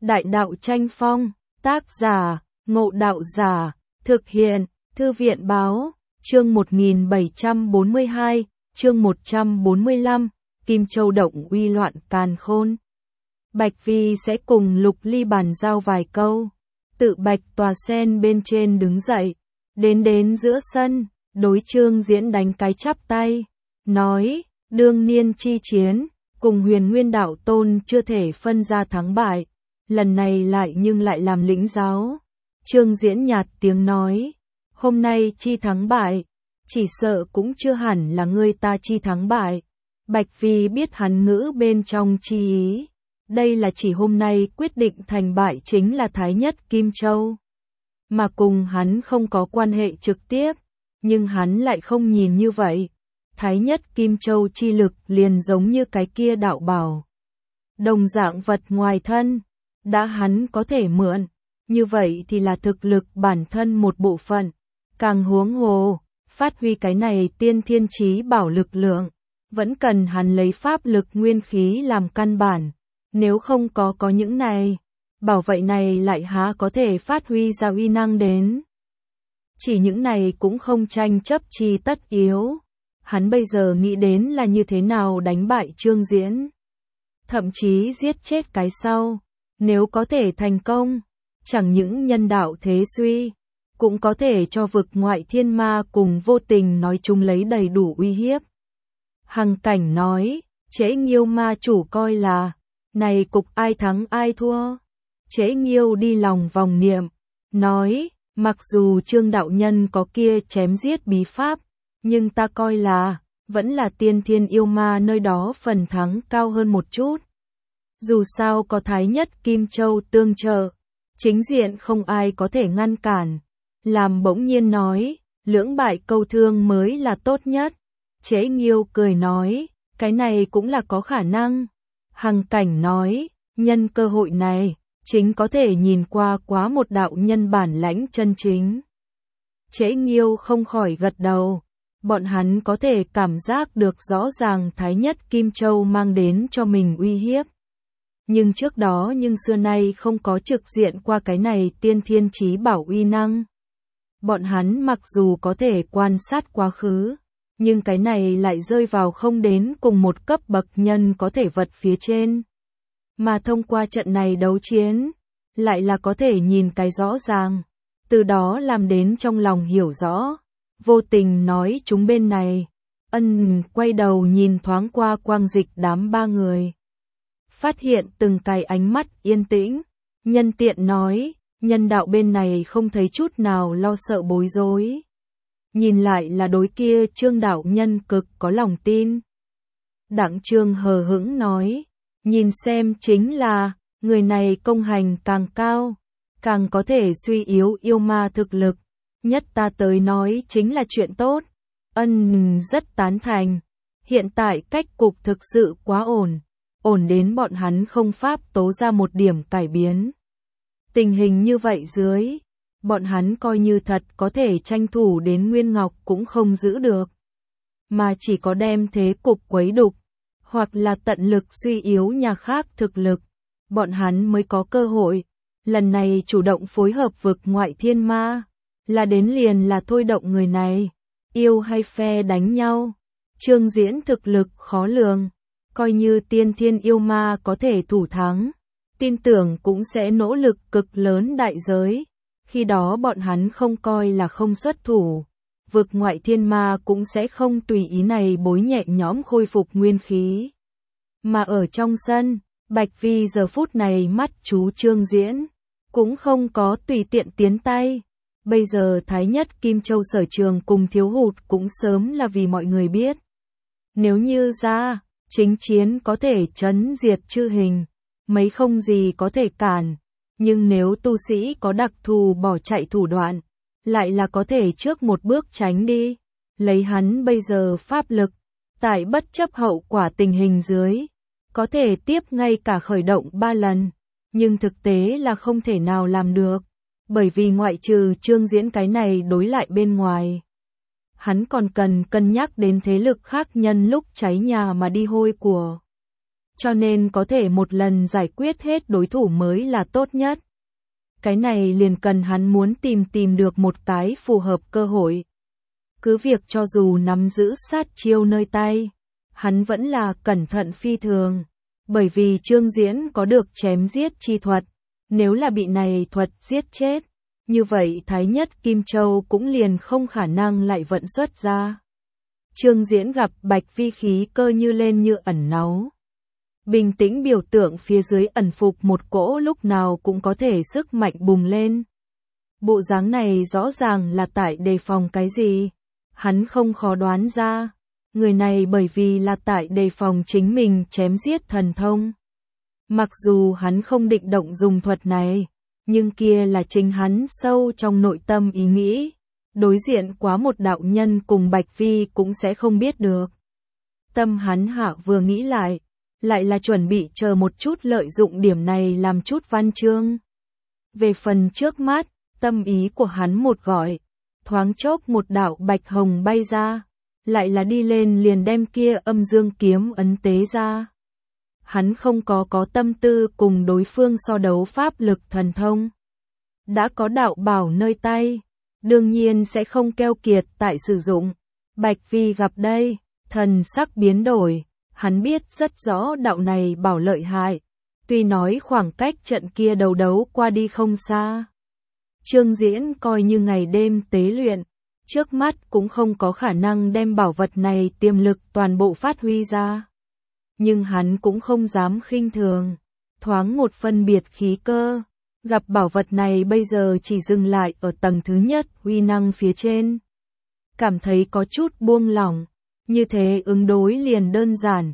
Đại đạo tranh phong, tác giả, Ngộ Đạo Giả, thực hiện, Thư viện báo, chương 1742, chương 145, Kim Châu động uy loạn càn khôn. Bạch Vi sẽ cùng Lục Ly bàn giao vài câu. Tự Bạch tòa sen bên trên đứng dậy, đến giữa sân, đối Trương Diễn đánh cái chắp tay, nói, đương niên chi chiến, cùng Huyền Nguyên đạo tôn chưa thể phân ra thắng bại, lần này lại làm lĩnh giáo. Trương Diễn nhạt tiếng nói, hôm nay chi thắng bại, chỉ sợ cũng chưa hẳn là ngươi ta chi thắng bại. Bạch Vi biết hắn ngữ bên trong chi ý, đây là chỉ hôm nay quyết định thành bại chính là Thái Nhất Kim Châu, mà cùng hắn không có quan hệ trực tiếp, nhưng hắn lại không nhìn như vậy. Thái Nhất Kim Châu chi lực liền giống như cái kia đạo bảo, đồng dạng vật ngoài thân, đã hắn có thể mượn, như vậy thì là thực lực bản thân một bộ phận, càng huống hồ, phát huy cái này tiên thiên chí bảo lực lượng, vẫn cần hắn lấy pháp lực nguyên khí làm căn bản, nếu không có những này, bảo vậy này lại há có thể phát huy ra uy năng đến. Chỉ những này cũng không tranh chấp chi tất yếu, hắn bây giờ nghĩ đến là như thế nào đánh bại Trương Diễn, thậm chí giết chết cái sau, nếu có thể thành công, chẳng những nhân đạo thế suy, cũng có thể cho vực ngoại thiên ma cùng vô tình nói chung lấy đầy đủ uy hiếp. Hằng Cảnh nói, Trễ Nghiêu ma chủ coi là, này cục ai thắng ai thua. Trễ Nghiêu đi lòng vòng niệm, nói, mặc dù Trương đạo nhân có kia chém giết bí pháp, nhưng ta coi là, vẫn là tiên thiên yêu ma nơi đó phần thắng cao hơn một chút. Dù sao có Thái Nhất Kim Châu tương trợ, chính diện không ai có thể ngăn cản. Làm bỗng nhiên nói, lưỡng bại câu thương mới là tốt nhất. Trễ Nghiêu cười nói, cái này cũng là có khả năng. Hằng Cảnh nói, nhân cơ hội này, chính có thể nhìn qua quá một đạo nhân bản lãnh chân chính. Trễ Nghiêu không khỏi gật đầu, bọn hắn có thể cảm giác được rõ ràng Thái Nhất Kim Châu mang đến cho mình uy hiếp. Nhưng trước đó xưa nay không có trực diện qua cái này tiên thiên chí bảo uy năng. Bọn hắn mặc dù có thể quan sát quá khứ, nhưng cái này lại rơi vào không đến cùng một cấp bậc nhân có thể vật phía trên. Mà thông qua trận này đấu chiến, lại là có thể nhìn cái rõ ràng, từ đó làm đến trong lòng hiểu rõ. Vô tình nói chúng bên này, quay đầu nhìn thoáng qua Quang Dịch đám ba người. Phát hiện từng cái ánh mắt yên tĩnh, nhân tiện nói, nhân đạo bên này không thấy chút nào lo sợ bối rối. Nhìn lại là đối kia Trương đạo nhân cực có lòng tin. Đặng Trương hờ hững nói, nhìn xem chính là, người này công hành càng cao, càng có thể suy yếu yêu ma thực lực, nhất ta tới nói chính là chuyện tốt. Rất tán thành, hiện tại cách cục thực sự quá ổn đến bọn hắn không pháp tố ra một điểm cải biến. Tình hình như vậy dưới, bọn hắn coi như thật có thể tranh thủ đến Nguyên Ngọc cũng không giữ được, mà chỉ có đem thế cục quấy đục, hoặc là tận lực suy yếu nhà khác thực lực, bọn hắn mới có cơ hội. Lần này chủ động phối hợp vực ngoại thiên ma, là đến liền là thôi động người này, yêu hay phe đánh nhau. Trương Diễn thực lực khó lường, coi như tiên thiên yêu ma có thể thủ thắng, tin tưởng cũng sẽ nỗ lực cực lớn đại giới. Khi đó bọn hắn không coi là không xuất thủ, vực ngoại thiên ma cũng sẽ không tùy ý này bối nhẹ nhõm khôi phục nguyên khí. Mà ở trong sân, Bạch Vi giờ phút này mắt chú Trương Diễn, cũng không có tùy tiện tiến tay. Bây giờ Thái Nhất Kim Châu sở trường cùng thiếu hụt cũng sớm là vì mọi người biết. Nếu như ra, chính chiến có thể trấn diệt chư hình, mấy không gì có thể cản. Nhưng nếu tu sĩ có đặc thù bỏ chạy thủ đoạn, lại là có thể trước một bước tránh đi. Lấy hắn bây giờ pháp lực, tại bất chấp hậu quả tình hình dưới, có thể tiếp ngay cả khởi động 3 lần, nhưng thực tế là không thể nào làm được, bởi vì ngoại trừ Trương Diễn cái này đối lại bên ngoài, hắn còn cần cân nhắc đến thế lực khác nhân lúc cháy nhà mà đi hôi của. cho nên có thể một lần giải quyết hết đối thủ mới là tốt nhất. Cái này liền cần hắn muốn tìm được một cái phù hợp cơ hội. Cứ việc cho dù nắm giữ sát chiêu nơi tay, hắn vẫn là cẩn thận phi thường, bởi vì Trương Diễn có được chém giết chi thuật, nếu là bị này thuật giết chết, như vậy Thái Nhất Kim Châu cũng liền không khả năng lại vận xuất ra. Trương Diễn gặp Bạch Vi khí cơ như lên như ẩn náu. Bình tĩnh biểu tượng phía dưới ẩn phục một cỗ lúc nào cũng có thể sức mạnh bùng lên. Bộ dáng này rõ ràng là tại đề phòng cái gì? Hắn không khó đoán ra. Người này bởi vì là tại đề phòng chính mình chém giết thần thông. Mặc dù hắn không định động dùng thuật này, nhưng kia là chính hắn sâu trong nội tâm ý nghĩ. Đối diện quá một đạo nhân cùng Bạch Vi cũng sẽ không biết được. Tâm hắn hạ vừa nghĩ lại là chuẩn bị chờ một chút lợi dụng điểm này làm chút văn chương. Về phần trước mắt, tâm ý của hắn một gọi, thoáng chốc một đạo bạch hồng bay ra, lại là đi lên liền đem kia âm dương kiếm ấn tế ra. Hắn không có tâm tư cùng đối phương so đấu pháp lực thần thông. Đã có đạo bảo nơi tay, đương nhiên sẽ không keo kiệt tại sử dụng. Bạch Vi gặp đây, thần sắc biến đổi, hắn biết rất rõ đạo này bảo lợi hại, tuy nói khoảng cách trận kia đầu đấu qua đi không xa. Trương Diễn coi như ngày đêm tế luyện, trước mắt cũng không có khả năng đem bảo vật này tiềm lực toàn bộ phát huy ra. Nhưng hắn cũng không dám khinh thường, thoáng một phân biệt khí cơ, gặp bảo vật này bây giờ chỉ dừng lại ở tầng thứ nhất uy năng phía trên. Cảm thấy có chút buông lỏng, như thế ứng đối liền đơn giản,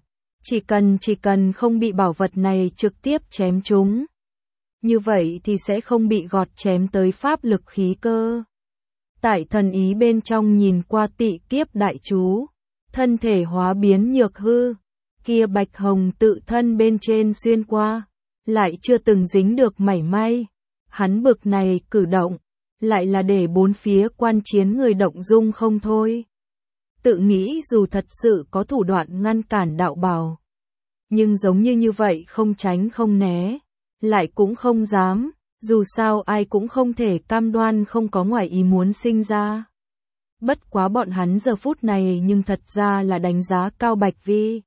chỉ cần không bị bảo vật này trực tiếp chém chúng. Như vậy thì sẽ không bị gọt chém tới pháp lực khí cơ. Tại thần ý bên trong nhìn qua tị kiếp đại chú, thân thể hóa biến nhược hư, kia bạch hồng tự thân bên trên xuyên qua, lại chưa từng dính được mảy may. Hắn bực này cử động, lại là để bốn phía quan chiến người động dung không thôi. Tự nghĩ dù thật sự có thủ đoạn ngăn cản đạo bào, nhưng giống như vậy không tránh không né, lại cũng không dám, dù sao ai cũng không thể cam đoan không có ngoài ý muốn sinh ra. Bất quá bọn hắn giờ phút này nhưng thật ra là đánh giá cao Bạch Vi.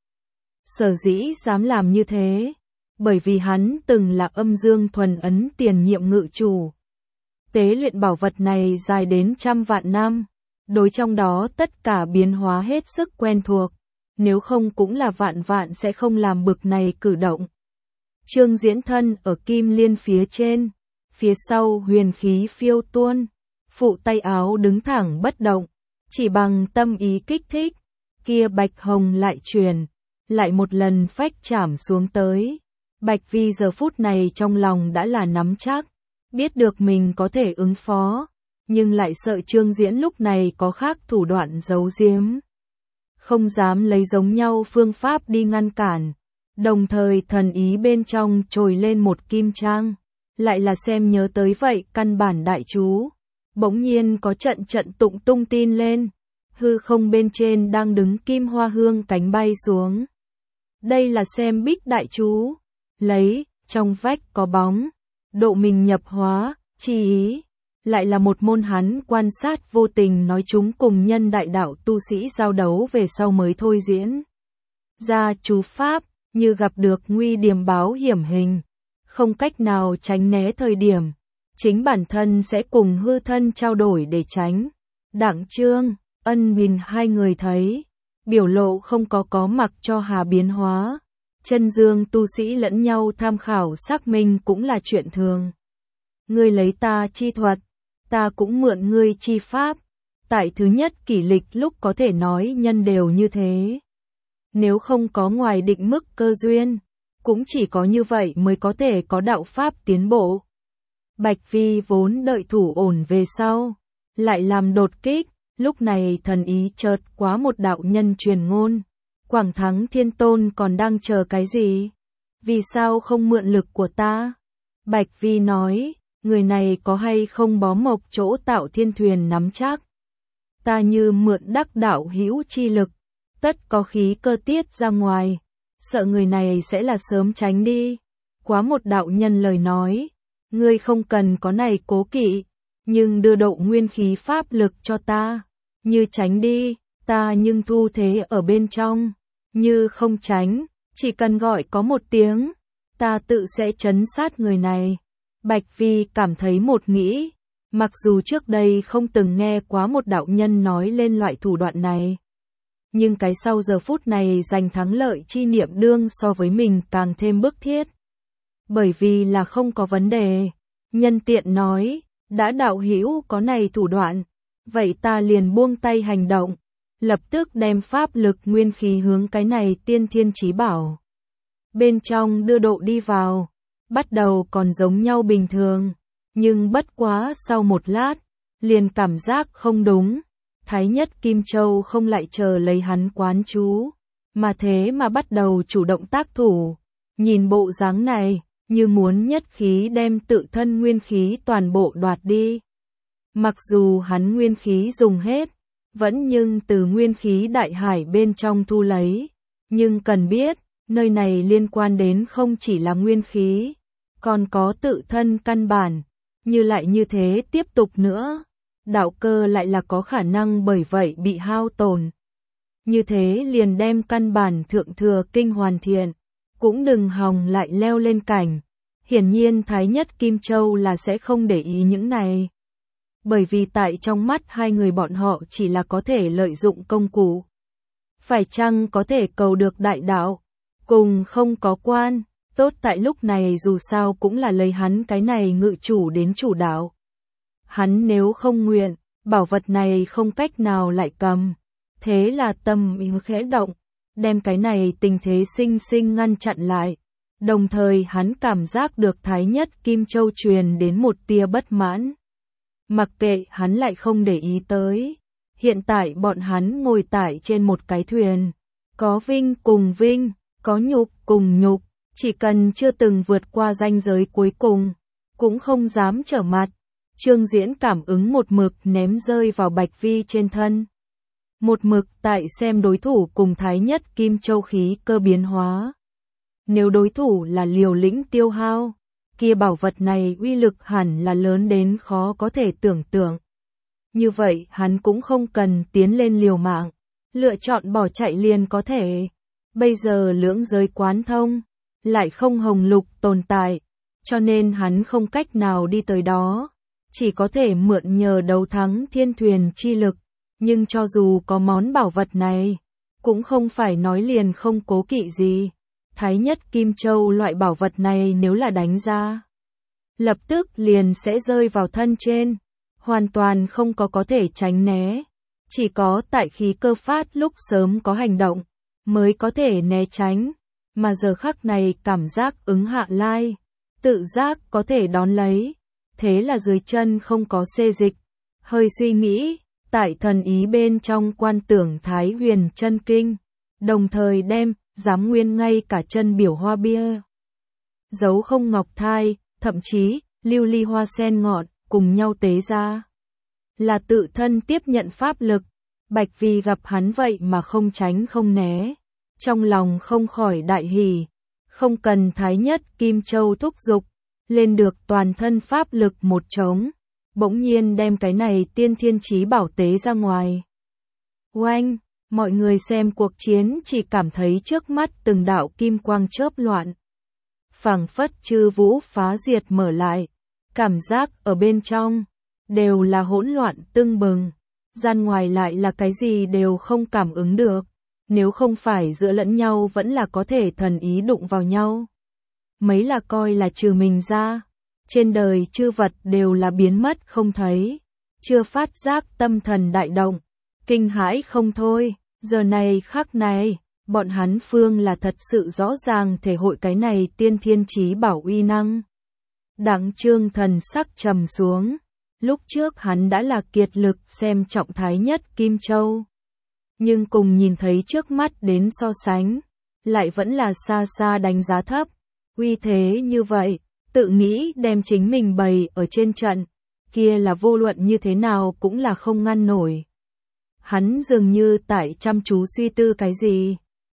Sở dĩ dám làm như thế, bởi vì hắn từng là âm dương thuần ấn tiền nhiệm ngự chủ. Tế luyện bảo vật này dài đến trăm vạn năm, đối trong đó tất cả biến hóa hết sức quen thuộc, nếu không cũng là vạn sẽ không làm bực này cử động. Trương Diễn thân ở kim liên phía trên, phía sau huyền khí phiêu tuôn, phụ tay áo đứng thẳng bất động, chỉ bằng tâm ý kích thích, kia bạch hồng lại truyền, lại một lần phách chảm xuống tới. Bạch Vi giờ phút này trong lòng đã là nắm chắc, biết được mình có thể ứng phó, nhưng lại sợ Trương Diễn lúc này có khác thủ đoạn giấu giếm. Không dám lấy giống nhau phương pháp đi ngăn cản, đồng thời thần ý bên trong trồi lên một kim trang, lại là xem nhớ tới vậy căn bản đại chú. Bỗng nhiên có trận tụng tung tin lên, hư không bên trên đang đứng kim hoa hương cánh bay xuống. Đây là xem bích đại chú, lấy, trong vách có bóng, độ mình nhập hóa, chi ý, lại là một môn hắn quan sát vô tình nói chúng cùng nhân đại đạo tu sĩ giao đấu về sau mới thôi diễn. Ra chú pháp, như gặp được nguy điểm báo hiểm hình, không cách nào tránh né thời điểm, chính bản thân sẽ cùng hư thân trao đổi để tránh. Đặng Trương, Ân Bình hai người thấy, biểu lộ không có mặc cho hà biến hóa. Chân dương tu sĩ lẫn nhau tham khảo xác minh cũng là chuyện thường. Ngươi lấy ta chi thuật, ta cũng mượn ngươi chi pháp. Tại thứ nhất kỷ lịch lúc có thể nói nhân đều như thế. Nếu không có ngoài định mức cơ duyên, cũng chỉ có như vậy mới có thể có đạo pháp tiến bộ. Bạch Vi vốn đợi thủ ổn về sau, lại làm đột kích, lúc này thần ý chợt quá một đạo nhân truyền ngôn. Quảng Thắng Thiên Tôn còn đang chờ cái gì? Vì sao không mượn lực của ta? Bạch Vi nói, người này có hay không bó mộc chỗ tạo thiên thuyền nắm chắc. Ta như mượn đắc đạo hữu chi lực, tất có khí cơ tiết ra ngoài. sợ người này sẽ là sớm tránh đi. Quá một đạo nhân lời nói, ngươi không cần có này cố kỵ, nhưng đưa độ nguyên khí pháp lực cho ta, như tránh đi, ta nhưng thu thế ở bên trong, như không tránh, chỉ cần gọi có một tiếng, ta tự sẽ trấn sát người này. Bạch Vi cảm thấy một nghĩ, mặc dù trước đây không từng nghe quá một đạo nhân nói lên loại thủ đoạn này, nhưng cái sau giờ phút này giành thắng lợi chi niệm đương so với mình càng thêm bức thiết. Bởi vì là không có vấn đề, nhân tiện nói, đã đạo hữu có này thủ đoạn, vậy ta liền buông tay hành động, lập tức đem pháp lực nguyên khí hướng cái này tiên thiên chí bảo bên trong đưa độ đi vào. Bắt đầu còn giống nhau bình thường, nhưng bất quá sau một lát, liền cảm giác không đúng. Thái nhất Kim Châu không lại chờ lấy hắn quán chú, mà thế mà bắt đầu chủ động tác thủ. Nhìn bộ dáng này, như muốn nhất khí đem tự thân nguyên khí toàn bộ đoạt đi. Mặc dù hắn nguyên khí dùng hết, vẫn nhưng từ nguyên khí đại hải bên trong thu lấy. Nhưng cần biết, nơi này liên quan đến không chỉ là nguyên khí, còn có tự thân căn bản. Như lại như thế tiếp tục nữa, đạo cơ lại là có khả năng bởi vậy bị hao tổn. Như thế liền đem căn bản thượng thừa kinh hoàn thiện, cũng đừng hòng lại leo lên cảnh. Hiển nhiên Thái nhất Kim Châu là sẽ không để ý những này. Bởi vì tại trong mắt hai người bọn họ chỉ là có thể lợi dụng công cụ. Phải chăng có thể cầu được đại đạo, cùng không có quan. Tốt tại lúc này dù sao cũng là lấy hắn cái này ngự chủ đến chủ đạo. Hắn nếu không nguyện, bảo vật này không cách nào lại cầm. Thế là tâm ý khẽ động, đem cái này tình thế sinh sinh ngăn chặn lại. Đồng thời hắn cảm giác được Thái nhất Kim Châu truyền đến một tia bất mãn. Mặc kệ hắn lại không để ý tới. Hiện tại bọn hắn ngồi tải trên một cái thuyền. Có vinh cùng vinh, có nhục cùng nhục. Chỉ cần chưa từng vượt qua ranh giới cuối cùng, cũng không dám trở mặt. Trương Diễn cảm ứng một mực ném rơi vào Bạch Vi trên thân. Một mực tại xem đối thủ cùng Thái nhất Kim Châu khí cơ biến hóa. Nếu đối thủ là liều lĩnh tiêu hao, kia bảo vật này uy lực hẳn là lớn đến khó có thể tưởng tượng. Như vậy hắn cũng không cần tiến lên liều mạng, lựa chọn bỏ chạy liền có thể. Bây giờ lưỡng giới quán thông, lại không hồng lục tồn tại, cho nên hắn không cách nào đi tới đó, chỉ có thể mượn nhờ đấu thắng thiên thuyền chi lực. Nhưng cho dù có món bảo vật này, cũng không phải nói liền không cố kỵ gì. Thái nhất Kim Châu loại bảo vật này nếu là đánh ra, lập tức liền sẽ rơi vào thân trên, hoàn toàn không có thể tránh né. Chỉ có tại khí cơ phát lúc sớm có hành động, mới có thể né tránh. Mà giờ khắc này cảm giác ứng hạ lai, tự giác có thể đón lấy. Thế là dưới chân không có xê dịch, hơi suy nghĩ, tại thần ý bên trong quan tưởng Thái huyền chân kinh, đồng thời đem giám nguyên ngay cả chân biểu hoa bia, dấu không ngọc thai, thậm chí lưu ly hoa sen ngọn cùng nhau tế ra, là tự thân tiếp nhận pháp lực. Bạch Vi gặp hắn vậy mà không tránh không né, trong lòng không khỏi đại hỉ, không cần Thái nhất Kim Châu thúc giục, lên được toàn thân pháp lực một trống, bỗng nhiên đem cái này tiên thiên chí bảo tế ra ngoài. Oanh, mọi người xem cuộc chiến chỉ cảm thấy trước mắt từng đạo kim quang chớp loạn. Phảng phất chư vũ phá diệt mở lại, cảm giác ở bên trong đều là hỗn loạn tưng bừng, gian ngoài lại là cái gì đều không cảm ứng được, nếu không phải giữa lẫn nhau vẫn là có thể thần ý đụng vào nhau. Mấy là coi là trừ mình ra, trên đời chư vật đều là biến mất không thấy, chưa phát giác tâm thần đại động, kinh hãi không thôi. Giờ này khắc này, bọn hắn phương là thật sự rõ ràng thể hội cái này tiên thiên chí bảo uy năng. Đặng Trương thần sắc trầm xuống, lúc trước hắn đã là kiệt lực xem trọng Thái nhất Kim Châu, nhưng cùng nhìn thấy trước mắt đến so sánh, lại vẫn là xa xa đánh giá thấp. Uy thế như vậy, tự nghĩ đem chính mình bày ở trên trận, kia là vô luận như thế nào cũng là không ngăn nổi. Hắn dường như tại chăm chú suy tư cái gì,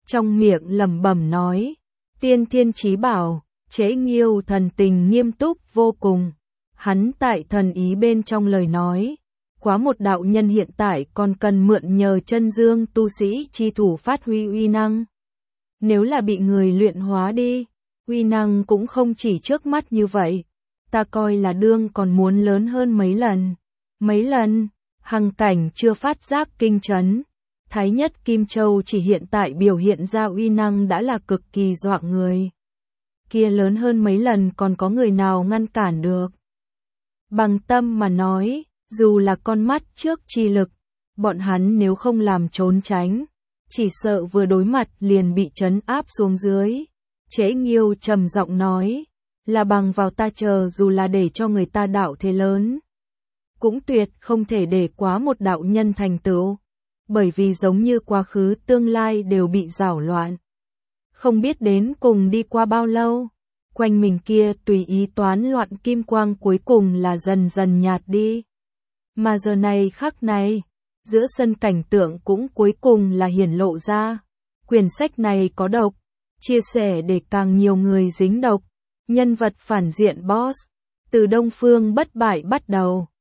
trong miệng lẩm bẩm nói, tiên thiên chí bảo, Chế Nghiêu thần tình nghiêm túc vô cùng. Hắn tại thần ý bên trong lời nói, quá một đạo nhân hiện tại còn cần mượn nhờ chân dương tu sĩ chi thủ phát huy uy năng. Nếu là bị người luyện hóa đi, uy năng cũng không chỉ trước mắt như vậy, ta coi là đương còn muốn lớn hơn mấy lần. Mấy lần, Hằng Cảnh chưa phát giác kinh chấn. Thái nhất Kim Châu chỉ hiện tại biểu hiện ra uy năng đã là cực kỳ dọa người. Kia lớn hơn mấy lần còn có người nào ngăn cản được. Bằng tâm mà nói, dù là con mắt trước chi lực, bọn hắn nếu không làm trốn tránh, chỉ sợ vừa đối mặt liền bị trấn áp xuống dưới. Chế Nghiêu trầm giọng nói, là bằng vào ta chờ dù là để cho người ta đạo thế lớn, cũng tuyệt không thể để quá một đạo nhân thành tựu, bởi vì giống như quá khứ tương lai đều bị giảo loạn. Không biết đến cùng đi qua bao lâu, quanh mình kia tùy ý toán loạn kim quang cuối cùng là dần dần nhạt đi. Mà giờ này khắc này, giữa sân cảnh tượng cũng cuối cùng là hiển lộ ra. Quyển sách này có độc, chia sẻ để càng nhiều người dính độc. Nhân vật phản diện boss, từ Đông Phương Bất Bại bắt đầu.